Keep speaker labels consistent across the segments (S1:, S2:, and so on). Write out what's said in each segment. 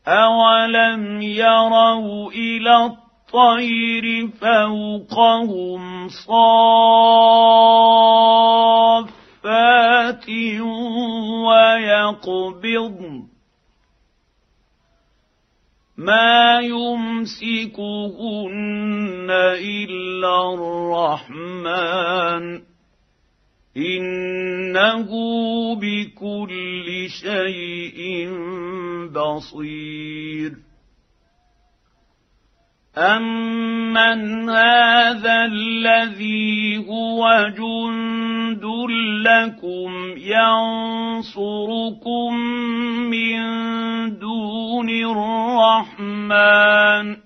S1: أولم يروا إلى الطير فوقهم صافات ويقبضن ما يمسكهن إلا الرحمن إنه بكل شيء بصير أمن هذا الذي هو جند لكم ينصركم من دون الرحمن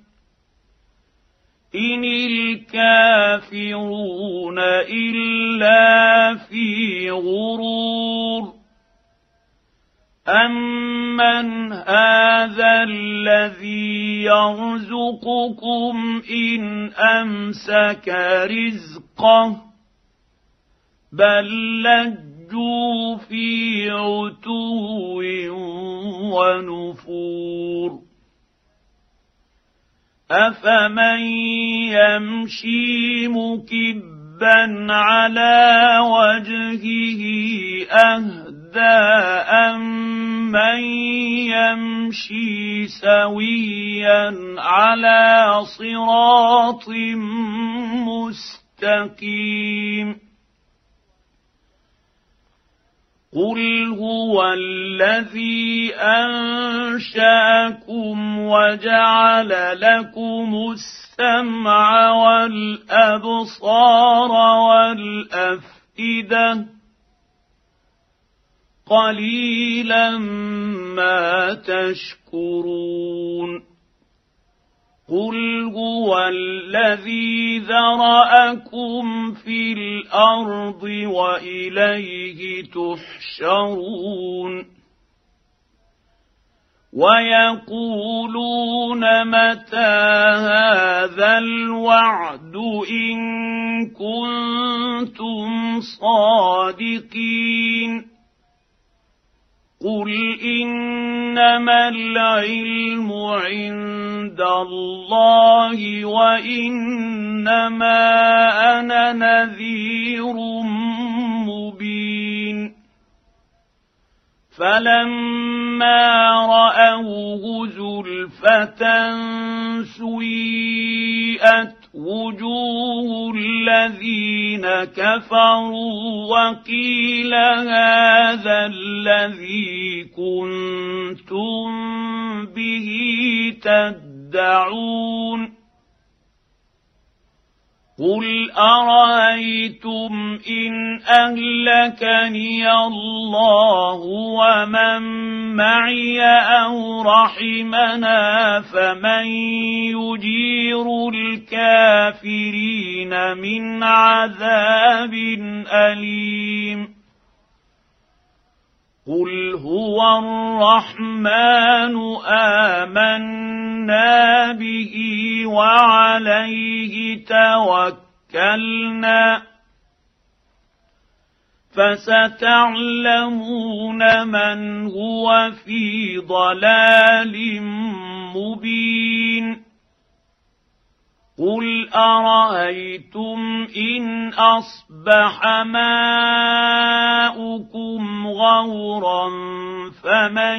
S1: إن الكافرون إلا في غرور أمن هذا الذي يرزقكم إن أمسك رزقه بل لجوا في عتو ونفور أفمن يمشي مكبا على وجهه أهدى أمن يمشي سويا على صراط مستقيم قل هو الذي أنشأكم وجعل لكم السمع والأبصار والأفئدة قليلا ما تشكرون قل هو الذي ذرأكم في الأرض وإليه تحشرون ويقولون متى هذا الوعد إن كنتم صادقين قل إنما العلم عند الله وإنما أنا نذير مبين فلما رأوه زلفة سيئت وجوه الذين كفروا وقيل هذا الذي كنتم به تدعون قل أرأيتم إن أهلكني الله ومن معي أو رحمنا فمن يجير الكافرين من عذاب أليم قل هو الرحمن آمنا به وعليه توكلنا فستعلمون من هو في ضلال مبين قل أرأيتم إن أصبح ماؤكم غورا فمن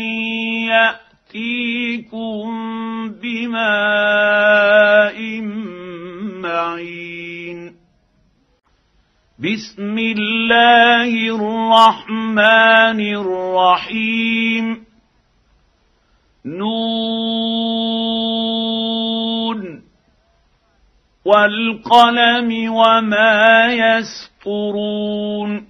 S1: يأتيكم بماء معين بسم الله الرحمن الرحيم نون والقلم وما يسطرون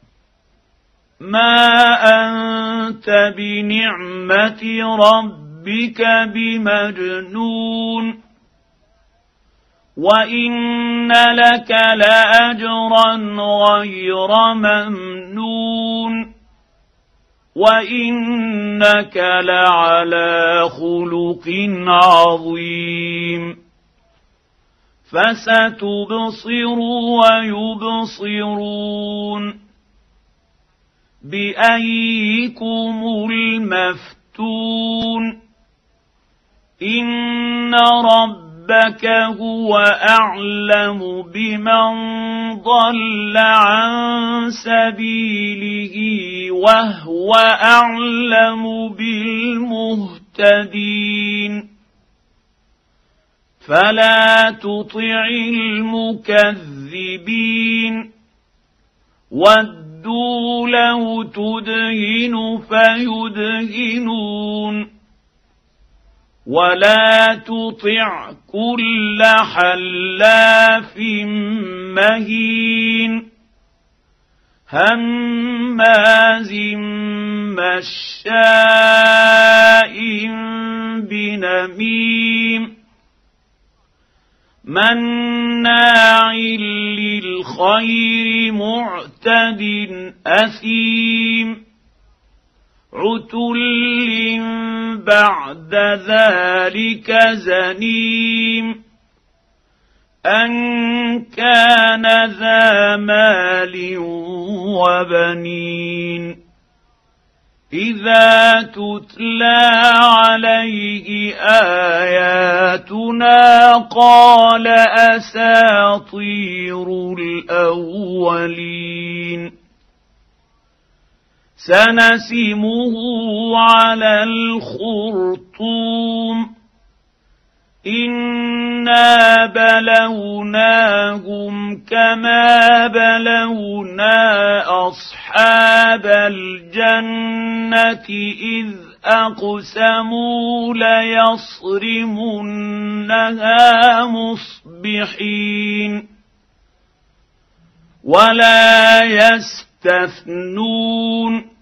S1: ما أنت بنعمة ربك بمجنون وإن لك لأجرا غير ممنون وإنك لعلى خلق عظيم فستبصر ويبصرون بأيكم المفتون ربك هو اعلم بمن ضل عن سبيله وهو اعلم بالمهتدين فلا تطع المكذبين ودوا لو تدهن فيدهنون ولا تطع كل حلاف مهين هماز مشاء بنميم مناع للخير معتد أثيم عتل بعد ذلك زنيم أن كان ذا مال وبنين إذا تتلى عليه آياتنا قال أساطير الأولين سنسمه على الخرطوم إنا بلوناهم كما بلونا أصحاب الجنة إذ أقسموا ليصرمنها مصبحين ولا يستثنون